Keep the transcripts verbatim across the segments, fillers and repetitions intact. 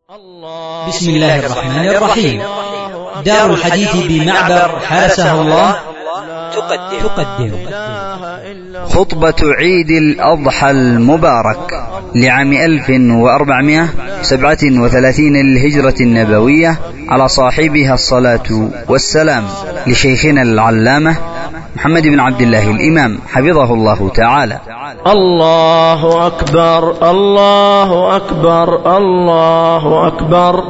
الله. بسم الله الرحمن الرحيم. دار الحديث بمعبر حرسه الله تقدم, تقدم خطبة عيد الأضحى المبارك لعام ألف وأربعمائة وسبعة وثلاثين للهجرة النبوية على صاحبها الصلاة والسلام، لشيخنا العلامة محمد بن عبد الله الإمام حفظه الله تعالى. الله أكبر الله أكبر الله أكبر،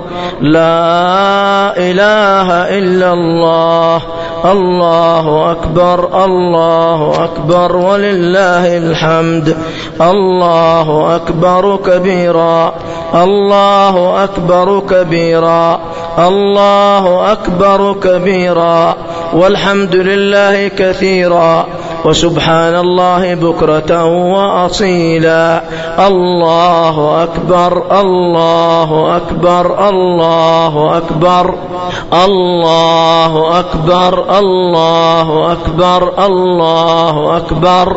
لا إله إلا الله، الله أكبر الله أكبر ولله الحمد. الله أكبر كبيرا، الله أكبر كبيرا، الله أكبر كبيرا، والحمد لله كثيرا، وسبحان الله بكرة وأصيلا. الله أكبر الله أكبر الله أكبر، الله أكبر الله أكبر الله أكبر،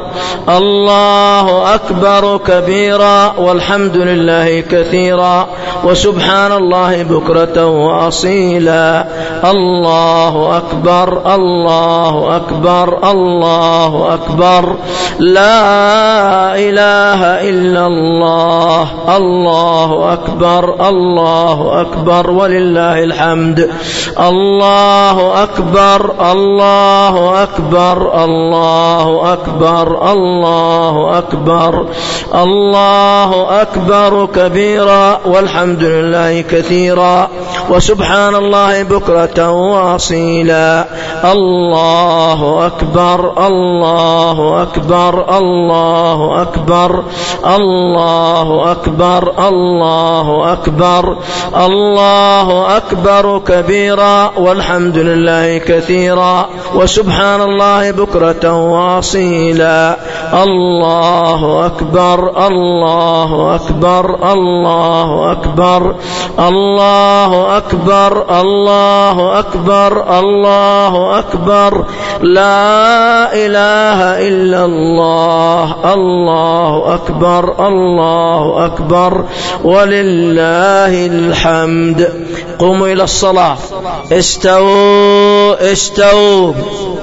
الله أكبر كبيرا، والحمد لله كثيرا، وسبحان الله بكرة وأصيلا. الله أكبر الله أكبر الله أكبر، لا إله إلا الله، الله أكبر الله أكبر ولله الحمد. الله أكبر الله أكبر الله أكبر، الله أكبر، الله أكبر كبيرا، والحمد لله كثيرا، وسبحان الله بكرة وأصيلا. الله أكبر الله أكبر الله أكبر، الله أكبر الله أكبر، الله أكبر كبيرا، والحمد لله كثيرا، وسبحان الله بكرة وأصيلا. الله أكبر الله أكبر الله أكبر، الله أكبر الله أكبر الله أكبر، لا إله إلا الله، الله أكبر الله أكبر ولله الحمد. قوموا إلى الصلاة. استووا استووا.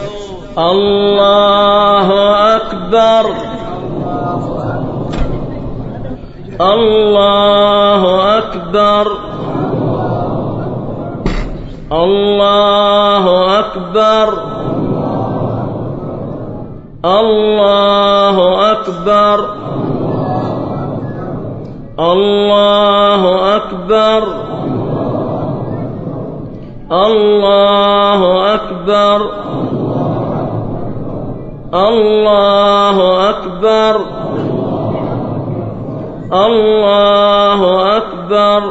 الله أكبر الله أكبر الله أكبر الله أكبر الله أكبر الله أكبر الله أكبر الله أكبر.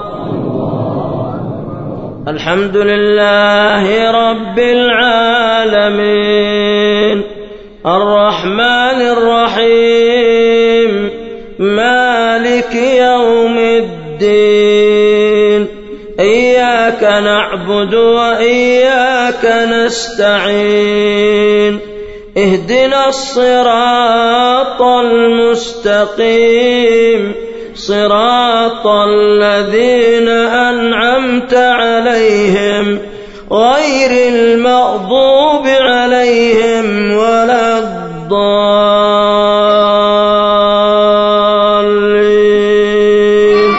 الحمد لله رب العالمين، الرحمن الرحيم، مالك يوم الدين، إياك نعبد وإياك نستعين، اهدنا الصراط المستقيم، صراط الذين أنعمت عليهم غير المغضوب عليهم ولا الضالين.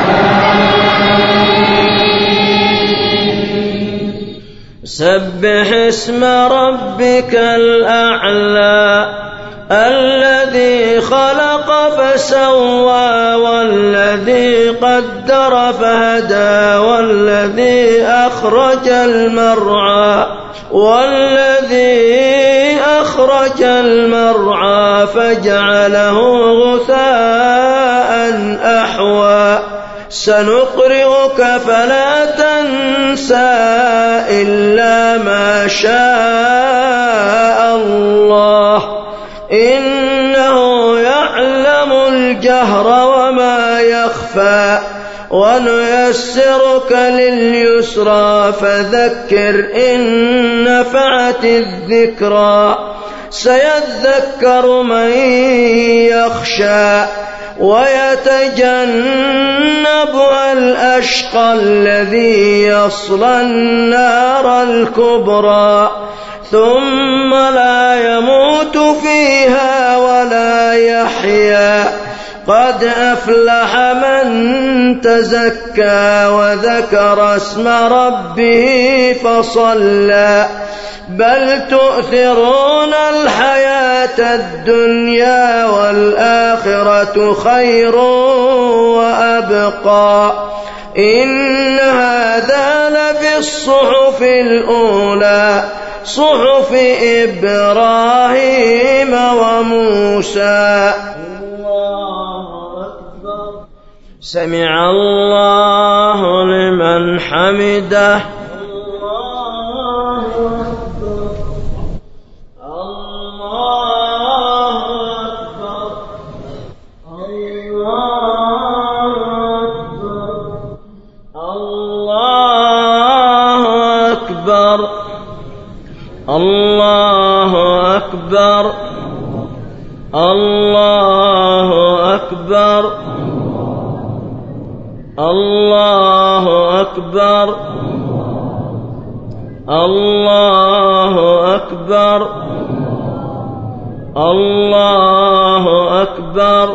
سبح اسم ربك الأعلى، الذي خلق فسوى، والذي قدر فهدى، والذي أخرج المرعى والذي أخرج المرعى فجعله غثاء أحوى. سنقرئك فلا تنسى إلا ما شاء الله، إنه يعلم الجهر وما يخفى، ونيسرك لليسرى، فذكر إن نفعت الذكرى، سيذكر من يخشى، ويتجنبها الأشقى الذي يصلى النار الكبرى ثم لا يموت فيها ولا يحيا. قد أفلح من تزكى وذكر اسم ربه فصلى بل تؤثرون الحياة الدنيا والآخرة خير وأبقى. إن هذا لفي الصحف الأولى صحف إبراهيم وموسى. سمع الله لمن حمده. الله أكبر الله أكبر الله أكبر الله أكبر الله أكبر.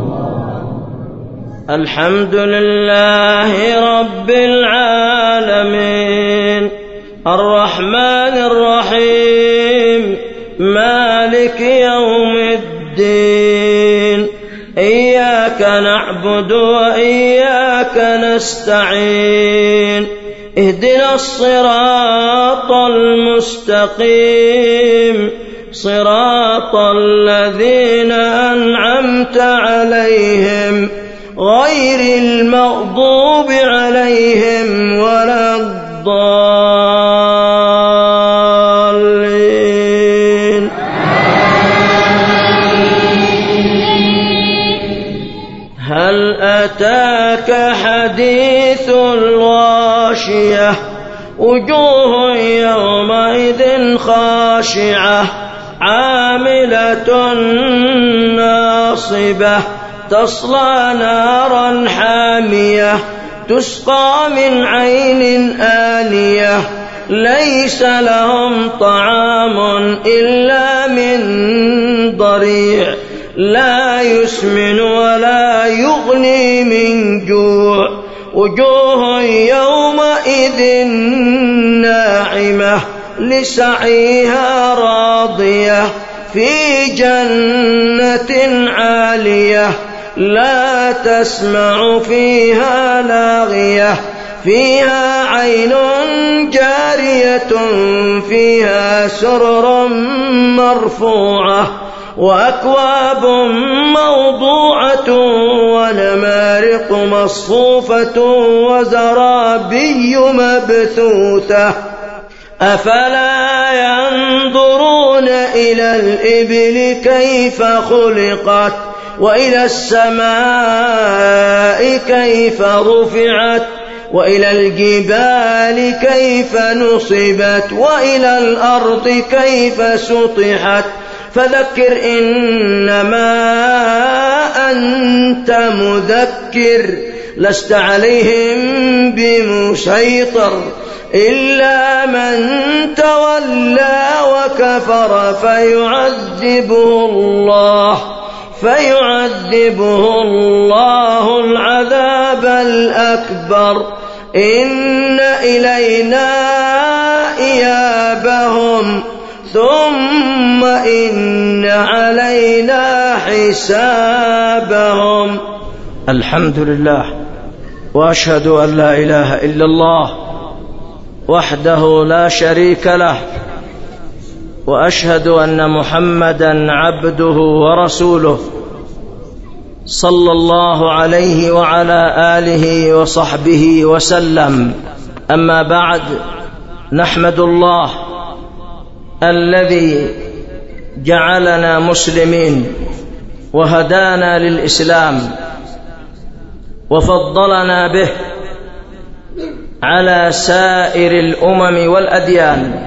الحمد لله رب العالمين الرحمن الرحيم مالك يوم الدين. إياك نعبد وإياك نستعين. اهدنا الصراط المستقيم صراط الذين أنعمت عليهم غير المغضوب عليهم ولا الضالين. هل أتاك حديث الغاشية وجوه يومئذ خاشعة عاملة ناصبة تصلى نارا حامية تسقى من عين آنية ليس لهم طعام إلا من ضريع لا يسمن ولا يغني من جوع. وجوه يومئذ ناعمة لسعيها راضية في جنة عالية لا تسمع فيها لاغية فيها عين جارية فيها سرر مرفوعة وأكواب موضوعة ونمارق مصفوفة وزرابي مبثوثة. أفلا ينظرون إلى الإبل كيف خلقت وإلى السماء كيف رفعت وإلى الجبال كيف نصبت وإلى الأرض كيف سطحت. فذكر إنما أنت مذكر لست عليهم بمسيطر إلا من تولى وكفر فيعذبه الله فيعذبه الله العذاب الأكبر. إن إلينا إيابهم ثم إن علينا حسابهم. الحمد لله وأشهد أن لا إله إلا الله وحده لا شريك له وأشهد أن محمدًا عبده ورسوله صلى الله عليه وعلى آله وصحبه وسلم. أما بعد، نحمد الله الذي جعلنا مسلمين وهدانا للإسلام وفضلنا به على سائر الأمم والأديان.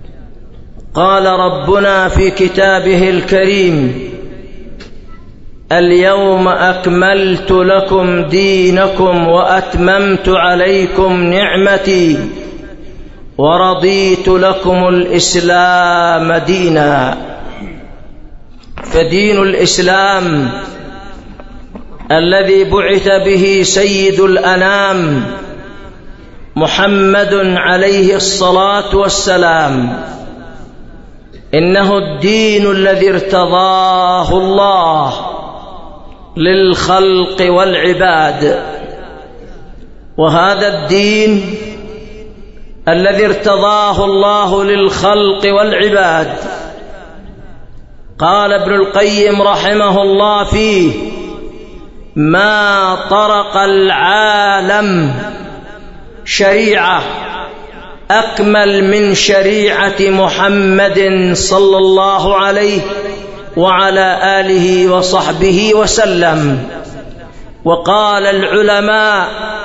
قال ربنا في كتابه الكريم: اليوم أكملت لكم دينكم وأتممت عليكم نعمتي ورضيت لكم الإسلام دينا. فدين الإسلام الذي بعث به سيد الأنام محمد عليه الصلاة والسلام إنه الدين الذي ارتضاه الله للخلق والعباد. وهذا الدين الذي ارتضاه الله للخلق والعباد قال ابن القيم رحمه الله فيه: ما طرق العالم شريعة أكمل من شريعة محمد صلى الله عليه وعلى آله وصحبه وسلم. وقال العلماء: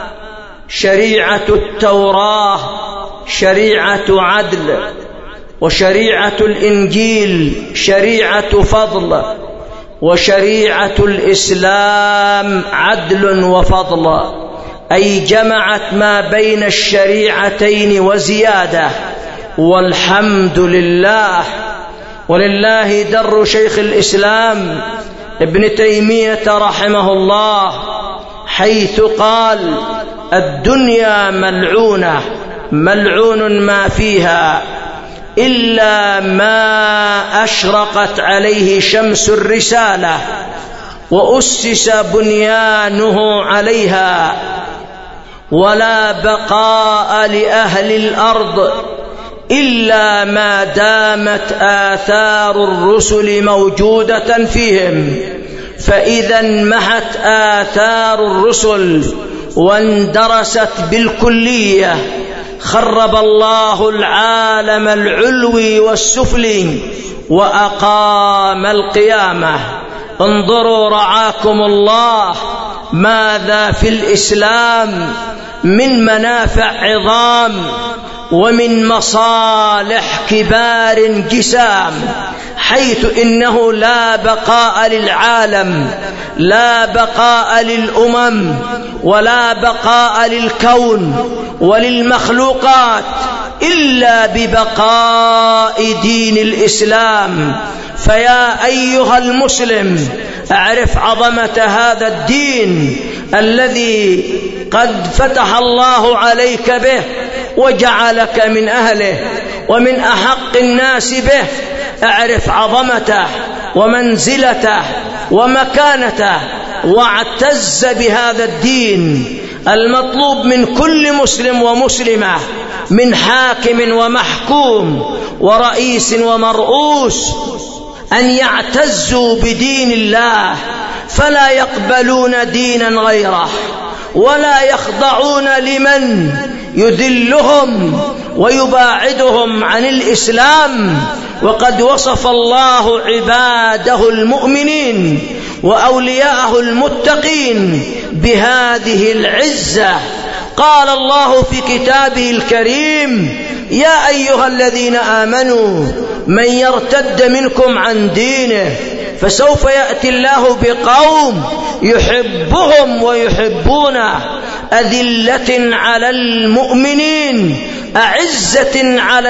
شريعة التوراة شريعة عدل، وشريعة الإنجيل شريعة فضل، وشريعة الإسلام عدل وفضل، أي جمعت ما بين الشريعتين وزيادة. والحمد لله. ولله در شيخ الإسلام ابن تيمية رحمه الله حيث قال: الدنيا ملعونة ملعون ما فيها إلا ما أشرقت عليه شمس الرسالة وأسس بنيانه عليها، ولا بقاء لأهل الأرض إلا ما دامت آثار الرسل موجودة فيهم. فإذا انمحت آثار الرسل واندرست بالكلية خرب الله العالم العلوي والسفلي وأقام القيامة. انظروا رعاكم الله ماذا في الإسلام من منافع عظام ومن مصالح كبار جسام، حيث إنه لا بقاء للعالم، لا بقاء للأمم، ولا بقاء للكون وللمخلوقات إلا ببقاء دين الإسلام. فيا أيها المسلم، أعرف عظمة هذا الدين الذي قد فتح الله عليك به وجعلك من أهله ومن أحق الناس به. أعرف عظمته ومنزلته ومكانته واعتز بهذا الدين. المطلوب من كل مسلم ومسلمة، من حاكم ومحكوم ورئيس ومرؤوس، أن يعتزوا بدين الله، فلا يقبلون دينا غيره، ولا يخضعون لمن يذلهم ويباعدهم عن الإسلام. وقد وصف الله عباده المؤمنين وأولياءه المتقين بهذه العزة. قال الله في كتابه الكريم: يا أيها الذين آمنوا من يرتد منكم عن دينه فسوف يأتي الله بقوم يحبهم ويحبونه أذلة على المؤمنين أعزة على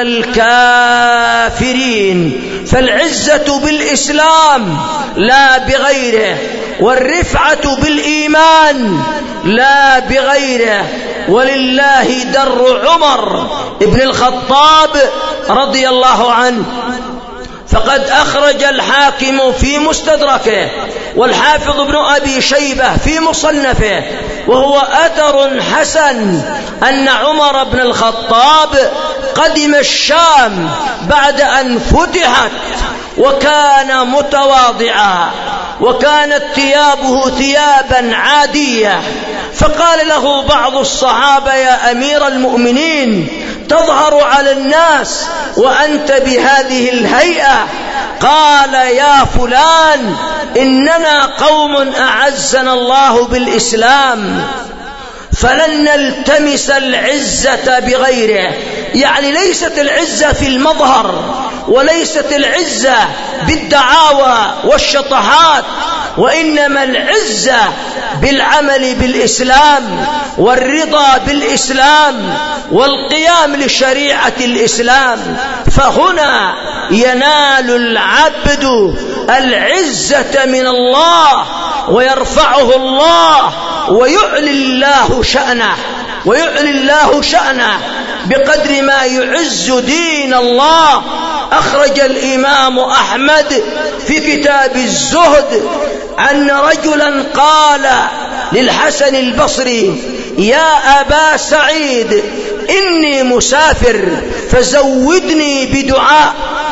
الكافرين. فالعزة بالإسلام لا بغيره، والرفعة بالإيمان لا بغيره. ولله در عمر ابن الخطاب رضي الله عنه، فقد أخرج الحاكم في مستدركه والحافظ ابن أبي شيبة في مصنفه، وهو أثر حسن، أن عمر بن الخطاب قدم الشام بعد أن فتحت، وكان متواضعا، وكانت ثيابه ثيابا عادية. فقال له بعض الصحابة: يا أمير المؤمنين، تظهر على الناس وأنت بهذه الهيئة. قال: يا فلان، إننا قوم أعزنا الله بالإسلام، فلن نلتمس العزة بغيره. يعني ليست العزة في المظهر، وليست العزة بالدعاوى والشطحات، وإنما العزة بالعمل بالإسلام والرضا بالإسلام والقيام لشريعة الإسلام. فهنا ينال العبد العزة من الله ويرفعه الله ويعلي الله شأنه ويعلي الله شأنه بقدر ما يعز دين الله. أخرج الإمام أحمد في كتاب الزهد أن رجلا قال للحسن البصري: يا أبا سعيد إني مسافر فزودني بدعاء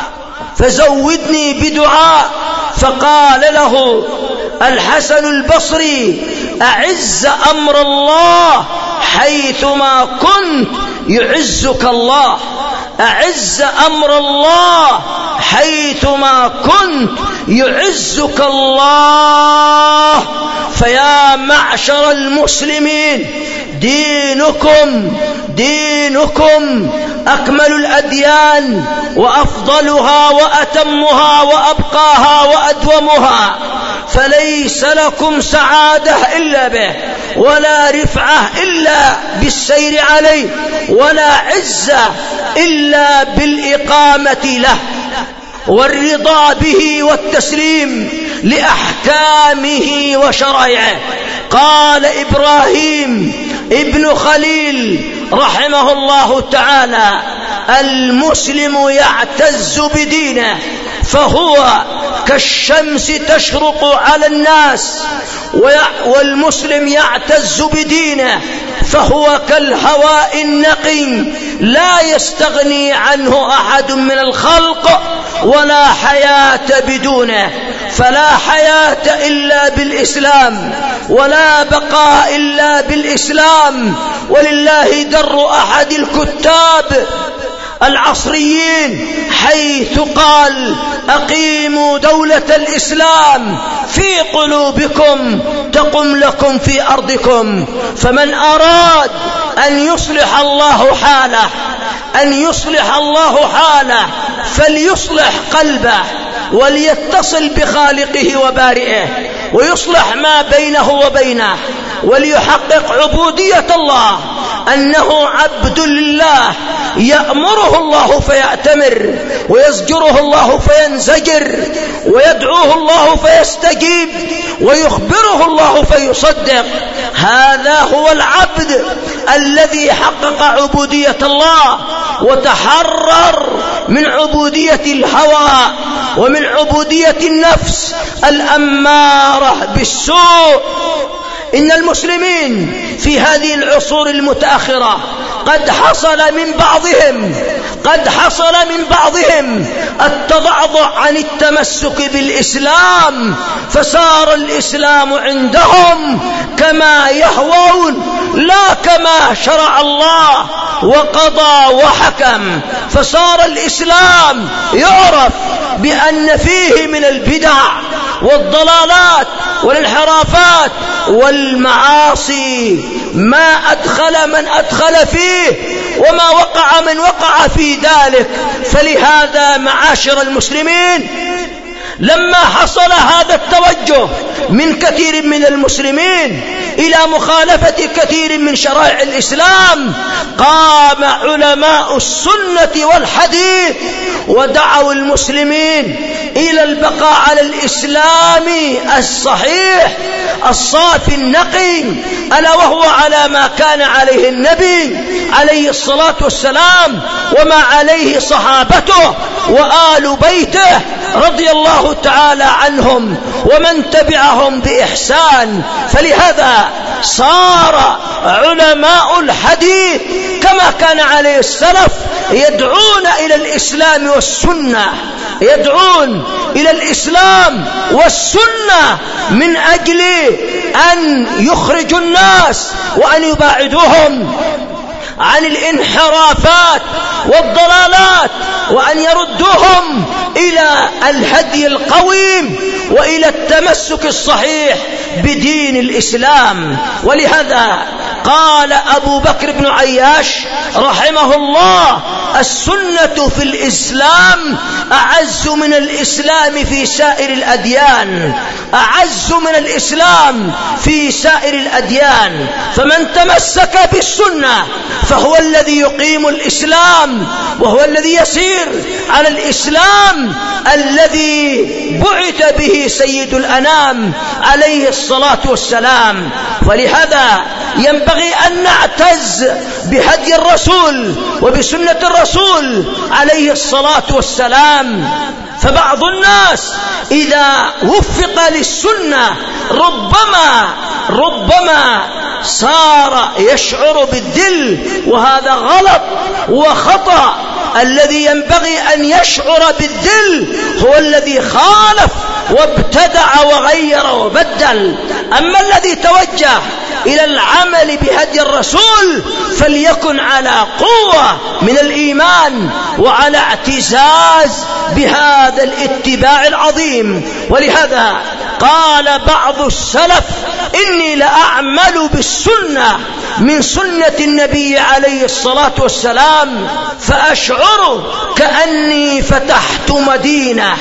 فزودني بدعاء فقال له الحسن البصري: أعز أمر الله حيثما كنت يعزك الله، أعز أمر الله حيثما كنت يعزك الله. فيا معشر المسلمين، دينكم دينكم أكمل الأديان وأفضلها وأتمها وأبقاها وأدومها، فليس لكم سعادة إلا به، ولا رفعة إلا بالسير عليه، ولا عزة إلا بالإقامة له والرضا به والتسليم لأحكامه وشرائعه. قال إبراهيم ابن خليل رحمه الله تعالى: المسلم يعتز بدينه فهو كالشمس تشرق على الناس، والمسلم يعتز بدينه فهو كالهواء النقي لا يستغني عنه أحد من الخلق ولا حياة بدونه. فلا حياة إلا بالإسلام، ولا بقاء إلا بالإسلام. ولله در أحد الكتاب العصريين حيث قال: أقيموا دولة الإسلام في قلوبكم تقم لكم في أرضكم. فمن أراد أن يصلح الله حاله أن يصلح الله حاله فليصلح قلبه وليتصل بخالقه وبارئه ويصلح ما بينه وبينه، وليحقق عبودية الله، أنه عبد لله يأمره الله فيأتمر، ويزجره الله فينزجر، ويدعوه الله فيستجيب، ويخبره الله فيصدق. هذا هو العبد الذي حقق عبودية الله وتحرر من عبودية الهوى ومن عبودية النفس الأمارة بالسوء. إن المسلمين في هذه العصور المتأخرة قد حصل من بعضهم قد حصل من بعضهم التضعضع عن التمسك بالإسلام، فصار الإسلام عندهم كما يهوون لا كما شرع الله وقضى وحكم. فصار الإسلام يعرف بأن فيه من البدع والضلالات والانحرافات والمعاصي ما أدخل من أدخل فيه وما وقع من وقع في ذلك. فلهذا معاشر المسلمين، لما حصل هذا التوجه من كثير من المسلمين إلى مخالفة كثير من شرائع الإسلام، قام علماء السنة والحديث ودعوا المسلمين إلى البقاء على الإسلام الصحيح الصافي النقي، ألا وهو على ما كان عليه النبي عليه الصلاة والسلام وما عليه صحابته وآل بيته رضي الله تعالى عنهم ومن تبعهم بإحسان. فلهذا صار علماء الحديث كما كان عليه السلف يدعون إلى الإسلام والسنة يدعون إلى الإسلام والسنة من أجل أن يخرجوا الناس وأن يباعدوهم عن الانحرافات والضلالات، وأن يردوهم إلى الهدي القويم وإلى التمسك الصحيح بدين الإسلام. ولهذا قال أبو بكر بن عياش رحمه الله: السنة في الإسلام أعز من الإسلام في سائر الأديان، أعز من الإسلام في سائر الأديان. فمن تمسك بالسنة فهو الذي يقيم الإسلام، وهو الذي يسير على الإسلام الذي بعث به سيد الأنام عليه الصلاة والسلام. ولهذا ينبغي أن نعتز بهدي الرسول وبسنة الرسول عليه الصلاة والسلام. فبعض الناس إذا وفق للسنة ربما ربما صار يشعر بالذل، وهذا غلط وخطأ. الذي ينبغي أن يشعر بالذل هو الذي خالف وابتدع وغير وبدل. أما الذي توجه إلى العمل بهدي الرسول فليكن على قوة من الإيمان وعلى اعتزاز بهذا الاتباع العظيم. ولهذا قال بعض السلف: إني لأعمل بالسنة من سنة النبي عليه الصلاة والسلام فأشعر كأني فتحت مدينة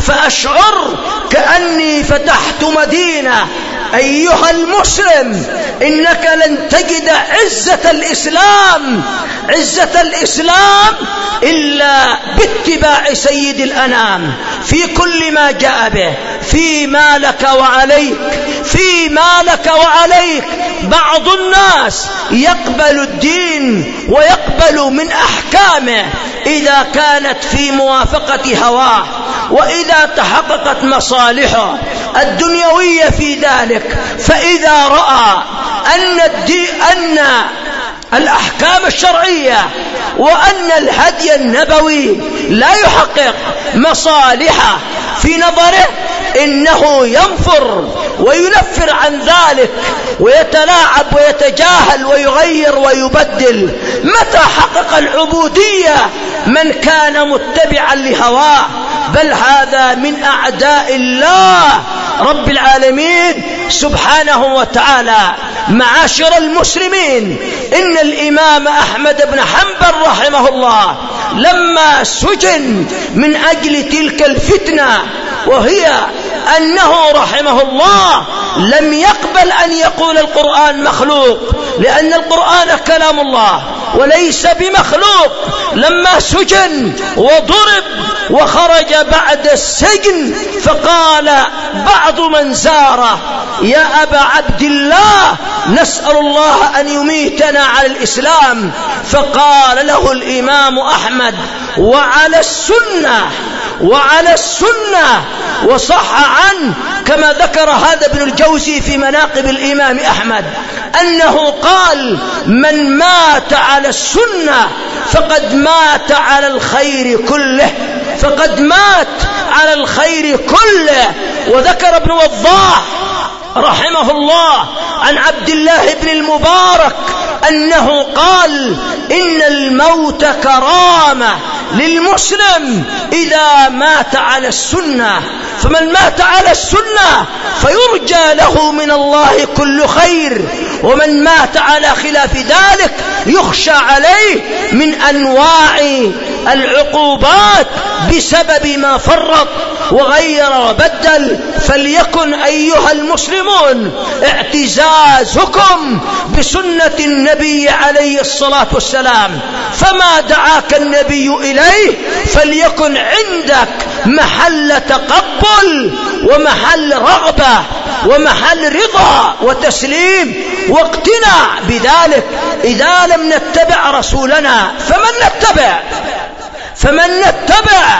فأشعر كأني فتحت مدينة. أيها المسلم، إنك لن تجد عزة الإسلام عزة الإسلام إلا باتباع سيد الأنام في كل ما جاء به، فيما لك وعليك فيما لك وعليك. بعض الناس يقبل الدين ويقبل من أحكامه إذا كانت في موافقة هواه، وإذا تحققت مصالحه الدنيوية في ذلك. فإذا رأى أن الدين أن الأحكام الشرعية وأن الهدي النبوي لا يحقق مصالحه في نظره، إنه ينفر وينفر عن ذلك ويتلاعب ويتجاهل ويغير ويبدل. متى حقق العبودية من كان متبعا لهواه؟ بل هذا من أعداء الله رب العالمين سبحانه وتعالى. معاشر المسلمين، إن الإمام أحمد بن حنبل رحمه الله لما سجن من أجل تلك الفتنة، وهي أنه رحمه الله لم يقبل أن يقول القرآن مخلوق، لأن القرآن كلام الله وليس بمخلوق. لما سجن وضرب وخرج بعد السجن فقال بعض من زاره: يا أبا عبد الله، نسأل الله أن يميتنا على الإسلام. فقال له الإمام أحمد: وعلى السنة وعلى السنة. وصح عنه كما ذكر هذا ابن الجوزي في مناقب الإمام أحمد أنه قال: من مات على السنة فقد مات على الخير كله فقد مات على الخير كله. وذكر ابن وضاح رحمه الله عن عبد الله بن المبارك أنه قال: إن الموت كرامة للمسلم إذا مات على السنة، فمن مات على السنة فيرجى له من الله كل خير، ومن مات على خلاف ذلك يخشى عليه من أنواع العقوبات بسبب ما فرط وغير وبدل. فليكن أيها المسلمون اعتزازكم بسنة النبي عليه الصلاة والسلام، فما دعاك النبي إليه فليكن عندك محل تقبل ومحل رغبة ومحل رضا وتسليم واقتناع بذلك. إذا لم نتبع رسولنا فمن نتبع فمن نتبع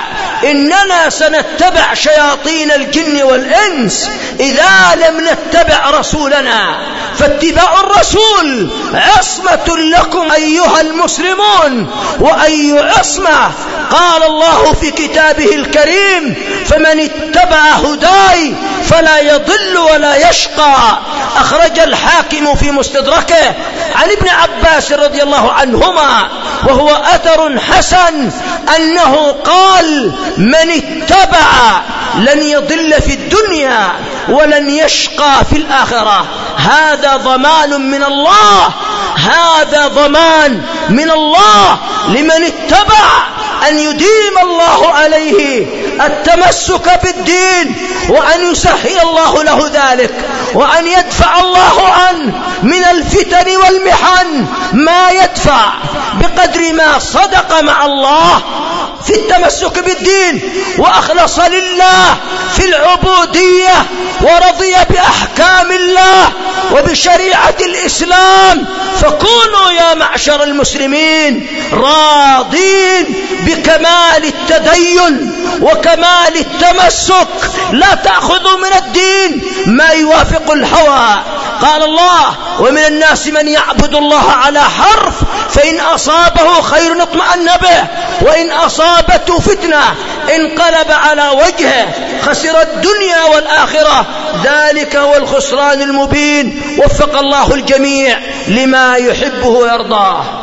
إننا سنتبع شياطين الجن والإنس إذا لم نتبع رسولنا، فاتباع الرسول عصمة لكم أيها المسلمون. وأي عصمة؟ قال الله في كتابه الكريم: فمن اتبع هداي فلا يضل ولا يشقى. أخرج الحاكم في مستدركه عن ابن عباس رضي الله عنهما وهو أثر حسن أنه قال: من اتبع لن يضل في الدنيا ولن يشقى في الآخرة. هذا ضمان من الله، هذا ضمان من الله لمن اتبع أن يديم الله عليه التمسك بالدين، وأن يسهل الله له ذلك، وأن يدفع الله عنه من الفتن والمحن ما يدفع بقدر ما صدق مع الله في التمسك بالدين وأخلص لله في العبودية ورضي بأحكام الله وبشريعة الإسلام. فكونوا يا معشر المسلمين راضين بكمال التدين وكمال التمسك، لا تأخذوا من الدين ما يوافق الهوى. قال الله: ومن الناس من يعبد الله على حرف فإن أصابه خير اطمأن به وإن أصابته فتنة انقلب على وجهه خسر الدنيا والآخرة، ذلك هو الخسران المبين. وفق الله الجميع لما يحبه ويرضاه.